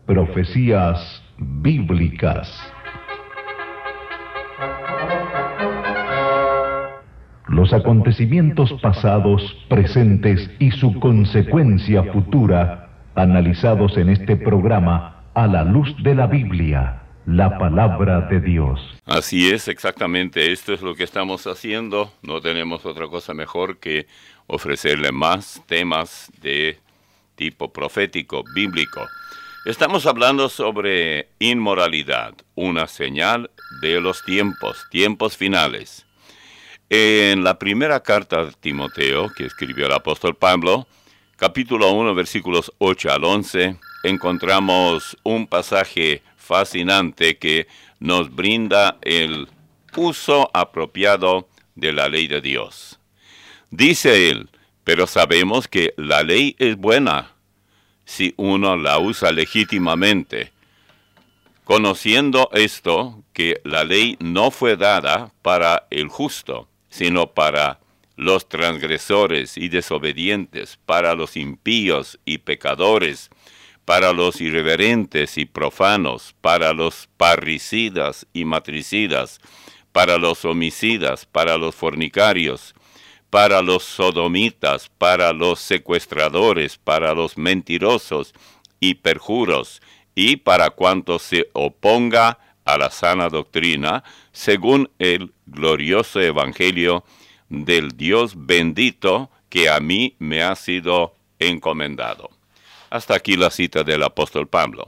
Profecías bíblicas. Los acontecimientos pasados, presentes y su consecuencia futura, analizados en este programa a la luz de la Biblia, la palabra de Dios. Así es, exactamente, esto es lo que estamos haciendo. No tenemos otra cosa mejor que ofrecerle más temas de tipo profético, bíblico. Estamos hablando sobre inmoralidad, una señal de los tiempos finales. En la primera carta de Timoteo, que escribió el apóstol Pablo, capítulo 1, versículos 8 al 11, encontramos un pasaje fascinante que nos brinda el uso apropiado de la ley de Dios. Dice él, pero sabemos que la ley es buena si uno la usa legítimamente, conociendo esto, que la ley no fue dada para el justo, sino para los transgresores y desobedientes, para los impíos y pecadores, para los irreverentes y profanos, para los parricidas y matricidas, para los homicidas, para los fornicarios, para los sodomitas, para los secuestradores, para los mentirosos y perjuros, y para cuanto se oponga a la sana doctrina, según el glorioso evangelio del Dios bendito que a mí me ha sido encomendado. Hasta aquí la cita del apóstol Pablo.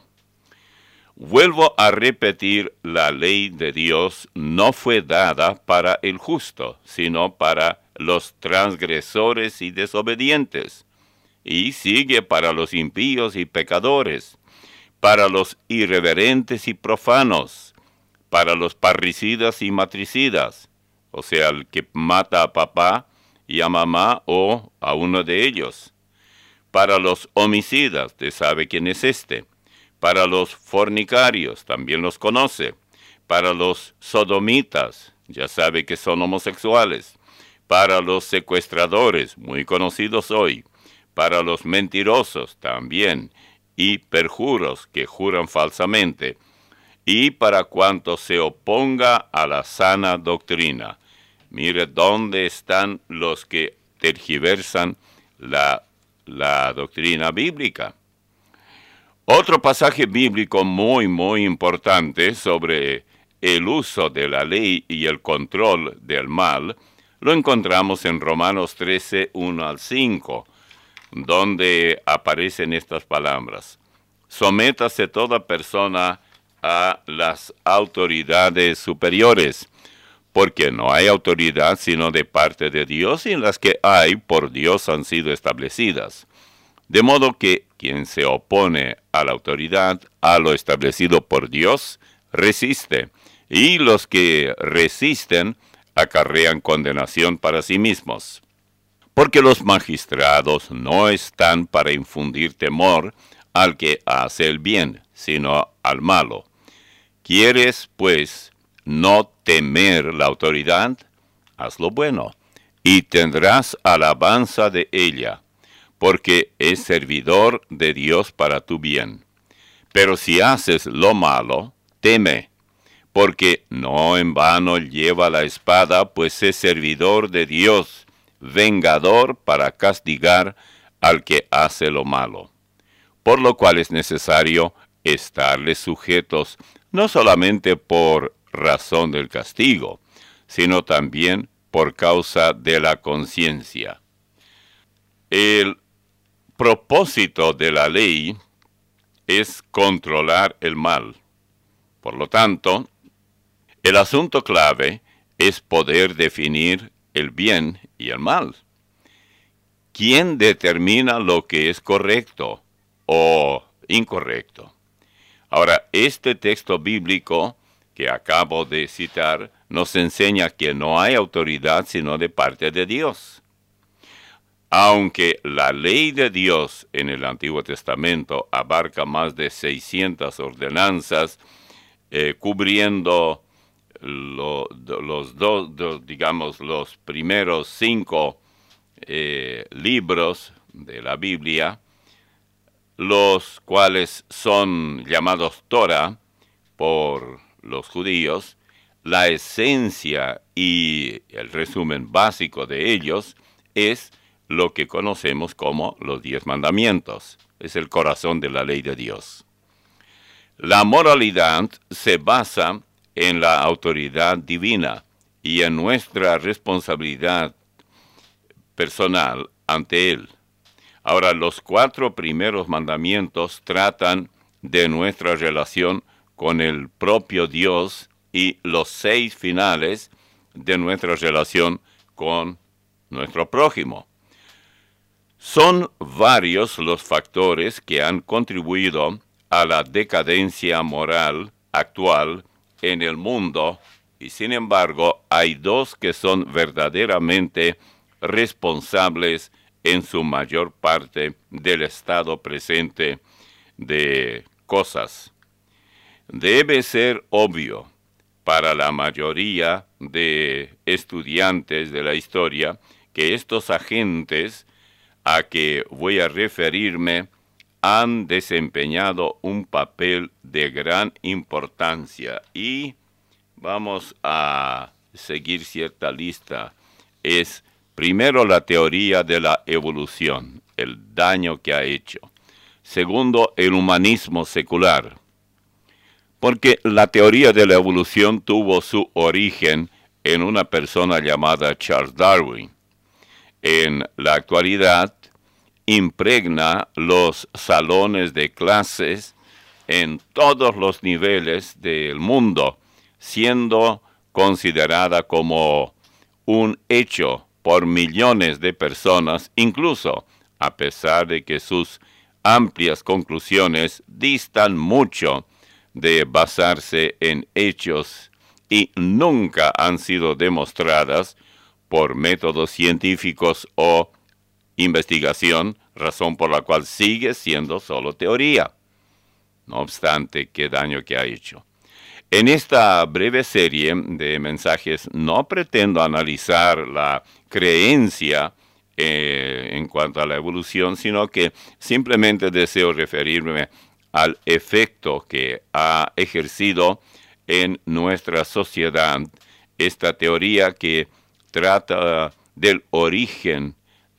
Vuelvo a repetir, la ley de Dios no fue dada para el justo, sino para los transgresores y desobedientes, y sigue para los impíos y pecadores, para los irreverentes y profanos, para los parricidas y matricidas, o sea, el que mata a papá y a mamá o a uno de ellos, para los homicidas, usted sabe quién es este, para los fornicarios, también los conoce, para los sodomitas, ya sabe que son homosexuales, para los secuestradores, muy conocidos hoy, para los mentirosos también, y perjuros que juran falsamente, y para cuanto se oponga a la sana doctrina. Mire dónde están los que tergiversan la doctrina bíblica. Otro pasaje bíblico muy importante sobre el uso de la ley y el control del mal lo encontramos en Romanos 13, 1 al 5, donde aparecen estas palabras: sométase toda persona a las autoridades superiores, porque no hay autoridad sino de parte de Dios, y las que hay por Dios han sido establecidas. De modo que quien se opone a la autoridad, a lo establecido por Dios, resiste, y los que resisten acarrean condenación para sí mismos. Porque los magistrados no están para infundir temor al que hace el bien, sino al malo. ¿Quieres, pues, no temer la autoridad? Haz lo bueno, y tendrás alabanza de ella, porque es servidor de Dios para tu bien. Pero si haces lo malo, teme, porque no en vano lleva la espada, pues es servidor de Dios, vengador para castigar al que hace lo malo. Por lo cual es necesario estarles sujetos, no solamente por razón del castigo, sino también por causa de la conciencia. El propósito de la ley es controlar el mal. Por lo tanto, el asunto clave es poder definir el bien y el mal. ¿Quién determina lo que es correcto o incorrecto? Ahora, este texto bíblico que acabo de citar nos enseña que no hay autoridad sino de parte de Dios. Aunque la ley de Dios en el Antiguo Testamento abarca más de 600 ordenanzas, cubriendo los primeros 5 libros de la Biblia, los cuales son llamados Torah por los judíos, la esencia y el resumen básico de ellos es lo que conocemos como los 10 mandamientos. Es el corazón de la ley de Dios. La moralidad se basa en la autoridad divina y en nuestra responsabilidad personal ante Él. Ahora, los 4 primeros mandamientos tratan de nuestra relación con el propio Dios y los 6 finales de nuestra relación con nuestro prójimo. Son varios los factores que han contribuido a la decadencia moral actual en el mundo, y sin embargo hay 2 que son verdaderamente responsables en su mayor parte del estado presente de cosas. Debe ser obvio para la mayoría de estudiantes de la historia que estos agentes a que voy a referirme han desempeñado un papel de gran importancia, y vamos a seguir cierta lista. Es primero la teoría de la evolución, el daño que ha hecho. Segundo, el humanismo secular, porque la teoría de la evolución tuvo su origen en una persona llamada Charles Darwin. En la actualidad, impregna los salones de clases en todos los niveles del mundo, siendo considerada como un hecho por millones de personas, incluso a pesar de que sus amplias conclusiones distan mucho de basarse en hechos y nunca han sido demostradas por métodos científicos o investigación, razón por la cual sigue siendo solo teoría. No obstante, qué daño que ha hecho. En esta breve serie de mensajes no pretendo analizar la creencia en cuanto a la evolución, sino que simplemente deseo referirme al efecto que ha ejercido en nuestra sociedad esta teoría que trata del origen,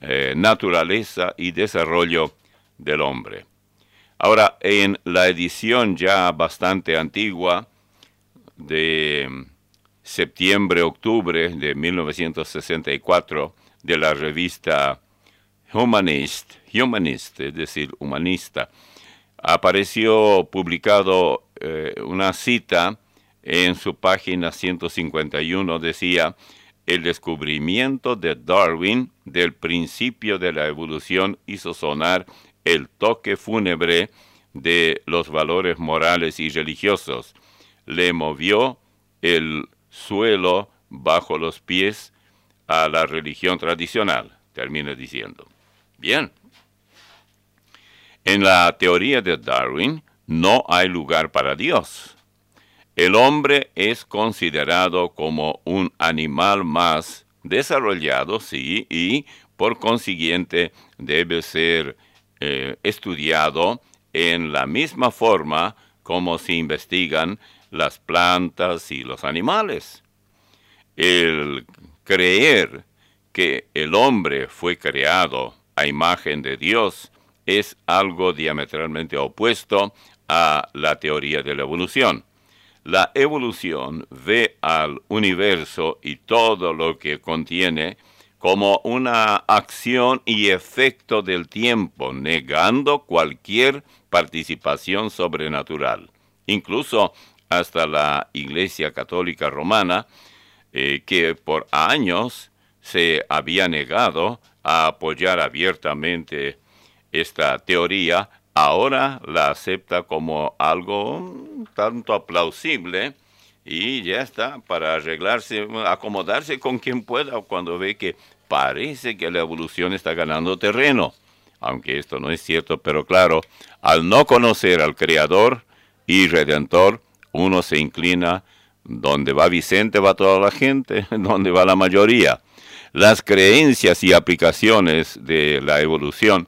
naturaleza y desarrollo del hombre. Ahora, en la edición ya bastante antigua de septiembre-octubre de 1964 de la revista Humanist, es decir, humanista, apareció publicado una cita en su página 151, decía: el descubrimiento de Darwin del principio de la evolución hizo sonar el toque fúnebre de los valores morales y religiosos. Le movió el suelo bajo los pies a la religión tradicional, termina diciendo. Bien. En la teoría de Darwin no hay lugar para Dios. El hombre es considerado como un animal más desarrollado, sí, y por consiguiente debe ser estudiado en la misma forma como se investigan las plantas y los animales. El creer que el hombre fue creado a imagen de Dios es algo diametralmente opuesto a la teoría de la evolución. La evolución ve al universo y todo lo que contiene como una acción y efecto del tiempo, negando cualquier participación sobrenatural. Incluso hasta la Iglesia Católica Romana, que por años se había negado a apoyar abiertamente esta teoría, ahora la acepta como algo tanto plausible y ya está, para arreglarse, acomodarse con quien pueda cuando ve que parece que la evolución está ganando terreno. Aunque esto no es cierto, pero claro, al no conocer al Creador y Redentor, uno se inclina donde va Vicente, va toda la gente, donde va la mayoría. Las creencias y aplicaciones de la evolución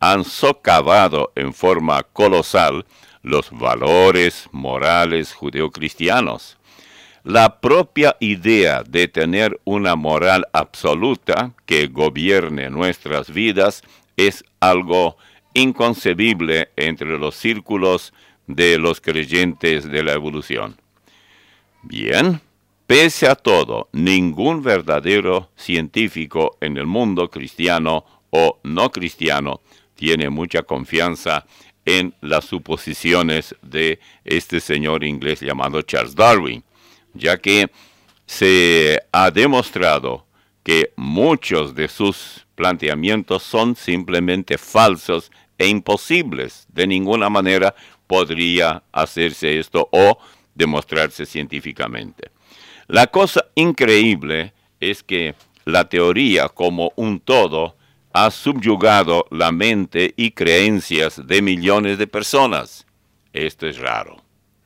han socavado en forma colosal los valores morales judeocristianos. La propia idea de tener una moral absoluta que gobierne nuestras vidas es algo inconcebible entre los círculos de los creyentes de la evolución. Bien, pese a todo, ningún verdadero científico en el mundo cristiano o no cristiano tiene mucha confianza en las suposiciones de este señor inglés llamado Charles Darwin, ya que se ha demostrado que muchos de sus planteamientos son simplemente falsos e imposibles. De ninguna manera podría hacerse esto o demostrarse científicamente. La cosa increíble es que la teoría como un todo ha subyugado la mente y creencias de millones de personas. Esto es raro.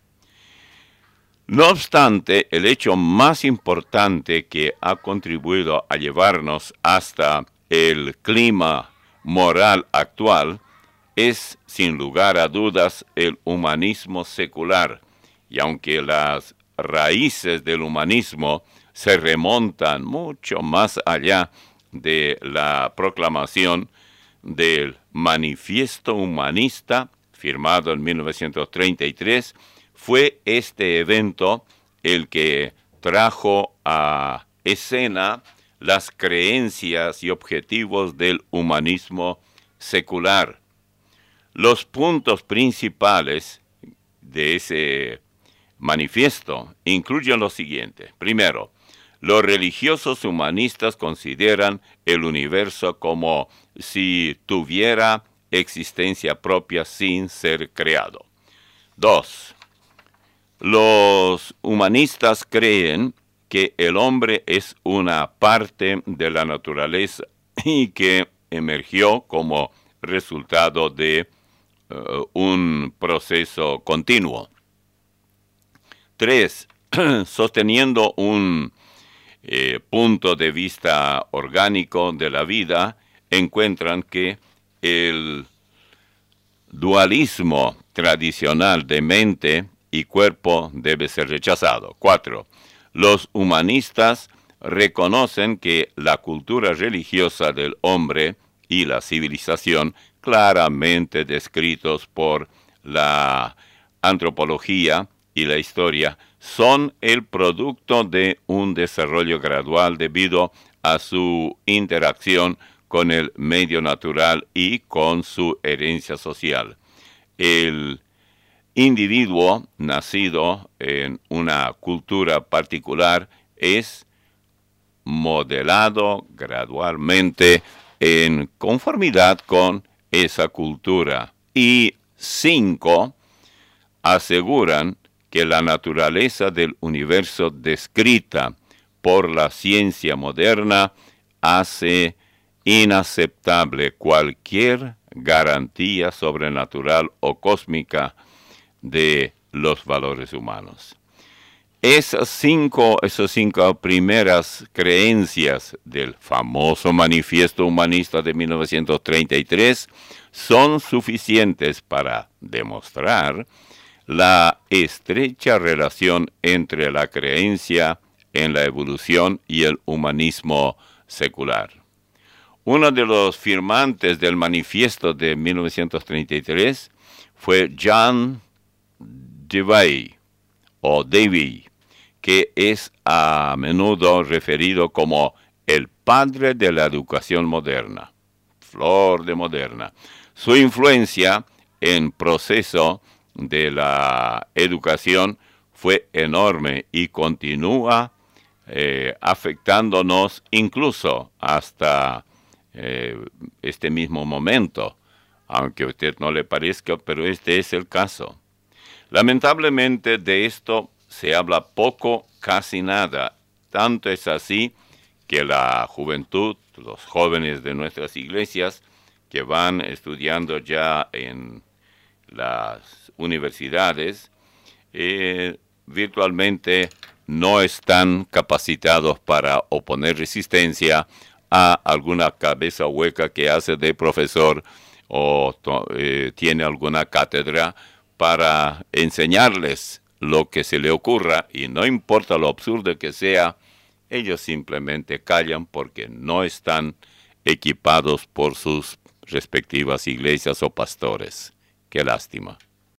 No obstante, el hecho más importante que ha contribuido a llevarnos hasta el clima moral actual es, sin lugar a dudas, el humanismo secular. Y aunque las raíces del humanismo se remontan mucho más allá de la proclamación del Manifiesto Humanista, firmado en 1933, fue este evento el que trajo a escena las creencias y objetivos del humanismo secular. Los puntos principales de ese manifiesto incluyen lo siguiente. Primero, los religiosos humanistas consideran el universo como si tuviera existencia propia sin ser creado. 2. Los humanistas creen que el hombre es una parte de la naturaleza y que emergió como resultado de un proceso continuo. 3. Sosteniendo un punto de vista orgánico de la vida, encuentran que el dualismo tradicional de mente y cuerpo debe ser rechazado. 4. Los humanistas reconocen que la cultura religiosa del hombre y la civilización, claramente descritos por la antropología y la historia, son el producto de un desarrollo gradual debido a su interacción con el medio natural y con su herencia social. El individuo nacido en una cultura particular es modelado gradualmente en conformidad con esa cultura. Y 5, aseguran que la naturaleza del universo descrita por la ciencia moderna hace inaceptable cualquier garantía sobrenatural o cósmica de los valores humanos. Esas cinco primeras creencias del famoso Manifiesto Humanista de 1933 son suficientes para demostrar la estrecha relación entre la creencia en la evolución y el humanismo secular. Uno de los firmantes del manifiesto de 1933 fue John Dewey, que es a menudo referido como el padre de la educación moderna, flor de moderna. Su influencia en proceso de la educación fue enorme y continúa afectándonos incluso hasta este mismo momento, aunque a usted no le parezca, pero este es el caso. Lamentablemente de esto se habla poco, casi nada. Tanto es así que la juventud, los jóvenes de nuestras iglesias que van estudiando ya en las universidades, virtualmente no están capacitados para oponer resistencia a alguna cabeza hueca que hace de profesor o tiene alguna cátedra para enseñarles lo que se le ocurra, y no importa lo absurdo que sea, ellos simplemente callan porque no están equipados por sus respectivas iglesias o pastores. Qué lástima.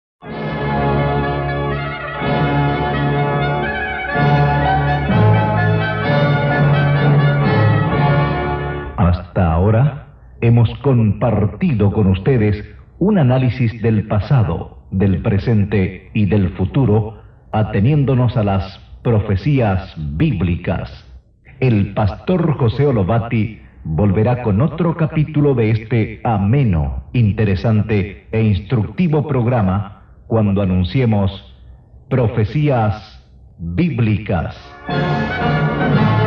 Hasta ahora hemos compartido con ustedes un análisis del pasado, del presente y del futuro, ateniéndonos a las profecías bíblicas. El pastor José Olobati volverá con otro capítulo de este ameno, interesante e instructivo programa cuando anunciemos Profecías Bíblicas.